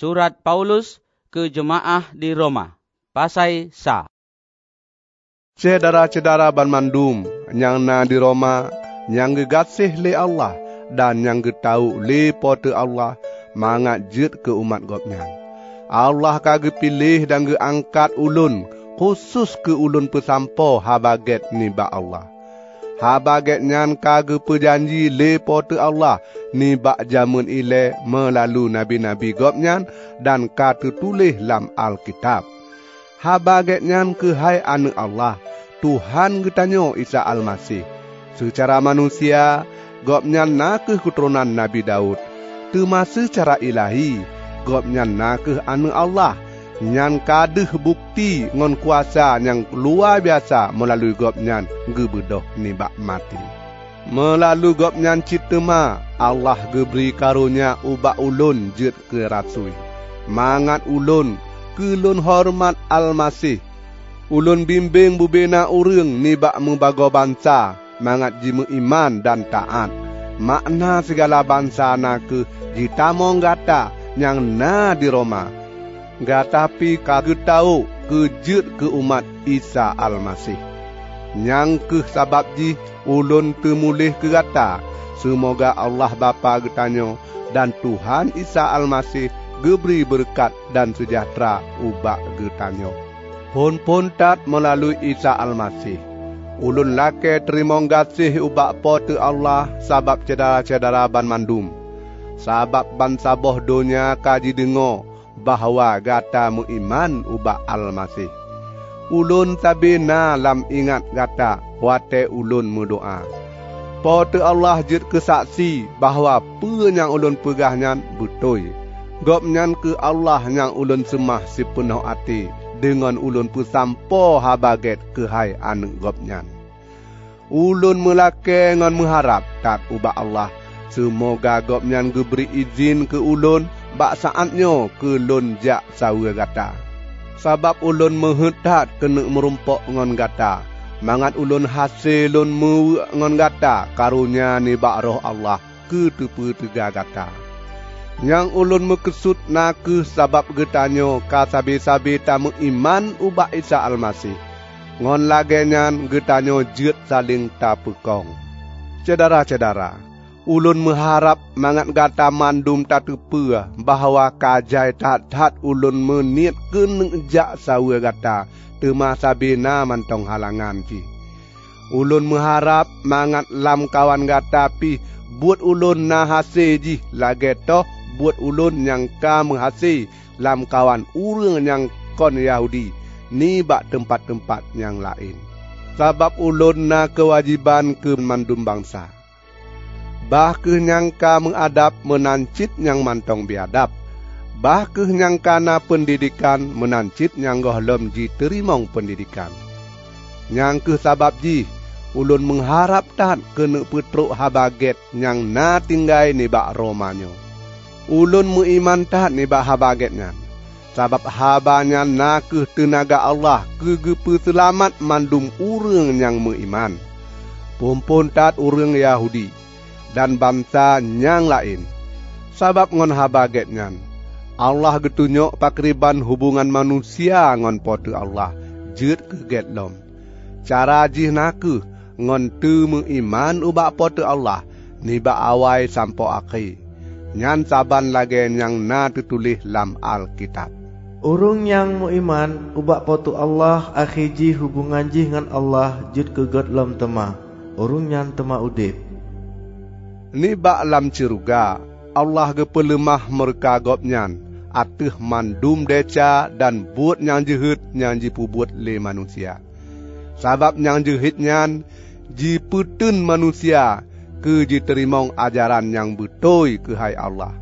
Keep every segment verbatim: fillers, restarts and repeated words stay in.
Surat Paulus ke jemaah di Roma. Pasai sa. Cedara-cedara ban mandum yang na di Roma, yang gegasih le Allah dan yang getau le pote Allah mangat jet ke umat gopnya. Allah kage pilih dan ge angkat ulun khusus ke ulun pesampo habaget ni ba Allah. Habaget nyan kage perjanji le pote Allah ni bak jamun ile melalui nabi-nabi gopnya dan kata tulis lam Alkitab. Habaget nyan ke hai anak Allah, Tuhan getanyo Isa Al-Masih. Secara manusia, gopnya na ke keturunan Nabi Daud. Temasa secara ilahi, gopnya na ke anak Allah. Nyan kadeh bukti ngon kuasa yang luar biasa melalui gopnya gebedoh ni bak mati. Melalui gopnya cita ma, Allah geberi karunia ubak ulun jet ke rasui. Mangat ulun, kelun hormat Al-Masih. Ulun bimbing bubena urang ni bak membago bangsa, mangat jimu iman dan taat. Makna segala bangsa na ke jitamong gata yang na di Roma. Gatapi kage tahu kejet ke umat Isa Al-Masih. Yang ke sabab ji ulun temulih ke gata. Semoga Allah Bapa getanyo dan Tuhan Isa Al-Masih geberi berkat dan sejahtera ubak getanyo. Pun-pun tat melalui Isa Al-Masih. Ulun lake terima kasih ubak pote Allah sabab cedara-cedara ban mandum. Sabab bangsa boh dunia kaji dengo bahawa gata muiman ubak Al-Masih. Ulun tabina lam ingat gata wate ulun berdoa. Pote Allah jid kesaksi bahawa pe yang ulun pegahnya betul. Gopnyan ke Allah yang ulun semah si penuh hati dengan ulun pusampo habaget ke hai anak gopnyan. Ulun melake ngan mengharap tak ubak Allah semoga gopnyan geberi izin ke ulun bak saatnya ke lun jak sawa gata. Sabab ulun menghentak kena merumpok ngan gata. Mangat ulun hasil lun mewe ngan gata karunia ni bak roh Allah ke tepu tega gata. Yang ulun mekesut naku sabab getanyo ka sabi-sabi tamu iman ubak Isa Al-Masih. Ngon lagenyan getanyo jet saling tapekong. Cedara-cedara, ulun mengharap mangat gata mandum tatepe bahawa kajai tat-tat ulun meniat kena jak sawa gata tema sabina mantong halangan ki. Ulun mengharap mangat lam kawan gata pi buat ulun na hasil ji lage toh buat ulun yang ka menghasi lam kawan urang yang kon Yahudi ni bak tempat-tempat yang lain. Sabab ulun na kewajiban ke mandum bangsa. Bah ke yang ka mengadap menancit yang mantong biadab. Bah ke yang kana pendidikan menancit yang gohlom ji terimong pendidikan. Yang ke sabab ji ulun mengharap tahan kena petruk habaget yang na tinggai ni bak Romanyo. Ulun muiman tahan ni bak habagetnya. Sabab habanya na ke tenaga Allah kegepe selamat mandum urang yang muiman. Pumpun tat urang Yahudi dan bangsa yang lain. Sabab ngon habagetnya. Allah getunyok pakriban hubungan manusia ngon pote Allah. Jet keget lom. Cara jih naku ngon tu muiman ubak pote Allah. Ni bak awai sampo akhir. Nyan saban lagi yang na tertulis lam Alkitab. Urung yang muiman ubak potu Allah akhiji hubungan jih ngan Allah jut kegot lam tema. Urung yang tema udip. Ni bak lam ciruga Allah gepelemah mereka gopnyan atih mandum deca dan buat yang jehit yang jipu buat le manusia. Sabab yang jehit nyan jiputun manusia ke diterimong ajaran yang betul ke hai Allah.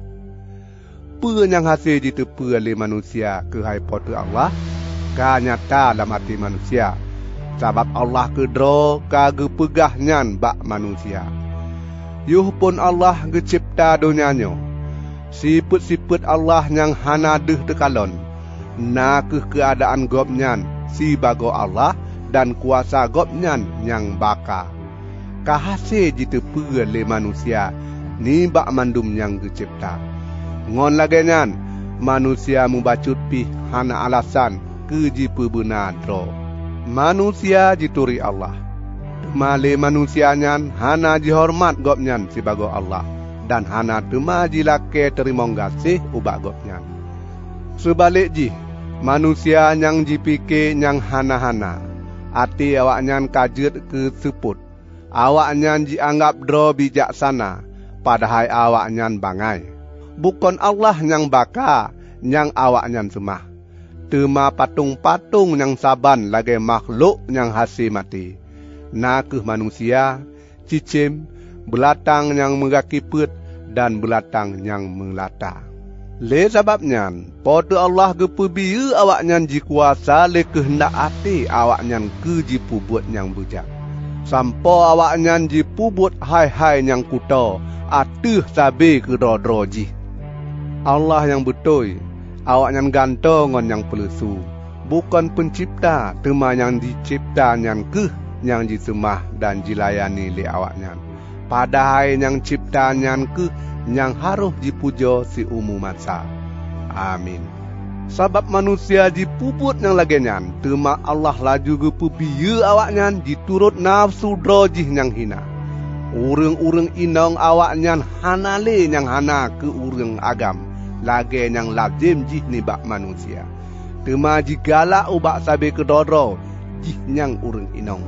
Pe yang hasil ditepu oleh manusia ke hai pote Allah, ka nyata dalam hati manusia. Sabab Allah kedro ka gepegah nyan bak manusia. Yuh pun Allah gecipta dunianyo. Siput-siput Allah yang hana deh tekalon. Na ke keadaan gopnyan si bago Allah dan kuasa gopnyan yang baka. Kahase ditepu oleh manusia ni bak mandum yang gecipta. Ngon lagenyan manusia membacut pi hana alasan ke jipu benar dro. Manusia jituri Allah. Male manusia nyan hana jihormat gop nyan sebagai Allah. Dan hana tema jilake terima kasih ubak gop nyan. Sebalik ji, manusia yang jipike yang hana-hana. Ati awak nyan kajet ke seput. Awak nyan dianggap dro bijaksana. Padahal awak nyan bangai. Bukan Allah yang baka, yang awak nyan semah. Tema patung-patung yang saban lagi makhluk yang hasil mati. Nakeh manusia, cicim, belatang yang mengakiput dan belatang yang melata. Le sebabnya, pada Allah gepebiu awak nyan jikuasa le kehendak hati awak nyan ke jipubut yang bujak. Sampo awak nyan jipubut hai-hai yang kuto, atuh sabe ke dro-dro ji. Allah yang betul, awak nyan gantong ngon yang pelesu. Bukan pencipta, tema yang dicipta nyan ke yang disemah dan dilayani le awak nyan. Padahal yang cipta nyan ke yang harus dipuja si umum masa. Amin. Sebab manusia dipubut yang lagi nyan, tema Allah laju gepebiu awak nyan diturut nafsu drojih yang hina. Urang-urang inong awak nyan hana le yang hana ke urang agam. Lagi yang lazim jih ni bak manusia. Tema jigalak ubak sabe kedodro jih yang urang inong.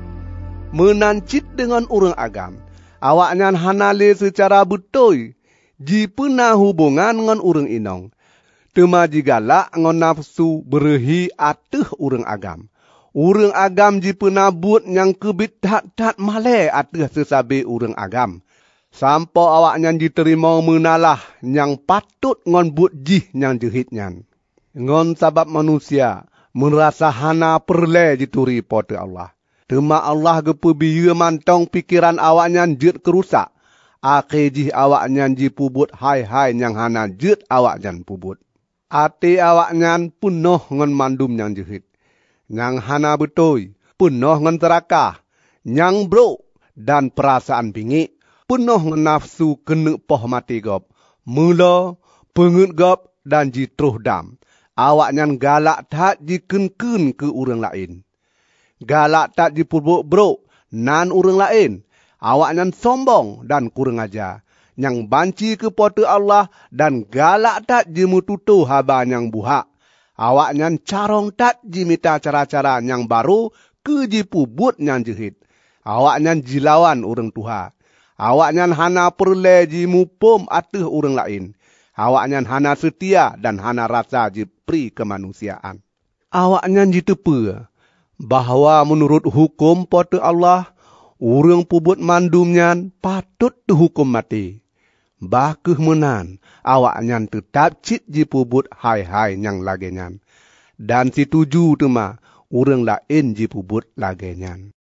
Menancit dengan urang agam. Awak nyan hanale secara betul. Ji pernah hubungan dengan urang inong. Tema jigalak ngon nafsu berehi atuh urang agam. Urang agam ji pernah buat yang kebit tat-tat male atuh sesabe urang agam. Sampo awak nyan diterima menalah yang patut ngon buat jih yang jehit nyan. Ngon sabab manusia merasa hana perle dituri pada Allah. Tema Allah gepebiu mantong pikiran awak nyan jet kerusak. Akhir jih awak nyan jipubut hai-hai yang hana jet awak nyan pubut. Ati awak nyan penuh ngon mandum yang jehit. Yang hana betul, penuh ngon terakah, yang bro dan perasaan bingit. Penuh ngon nafsu kena poh mati gop. Mula, pengut gop dan jitruh dam. Awak nyan galak tak jiken-ken ke urang lain. Galak tak dipubuk bro, nan urang lain. Awak nyan sombong dan kurang ajar. Yang banci ke pada Allah dan galak tak jimututu haba yang buhak. Awak nyan carong tak jimita cara-cara yang baru ke jipubut yang jehit. Awak nyan jilawan urang Tuhan. Awak nyan hana perle jimupum atuh urang lain. Awak nyan hana setia dan hana rasa jipri kemanusiaan. Awak nyan jitepe bahawa menurut hukum pada Allah, urang pubut mandum nyan patut dihukum mati. Bakeh menan, awak nyan tetap cit jipubut hai-hai yang lagi nyan. Dan si tuju tu mah, urang lain jipubut lagi nyan.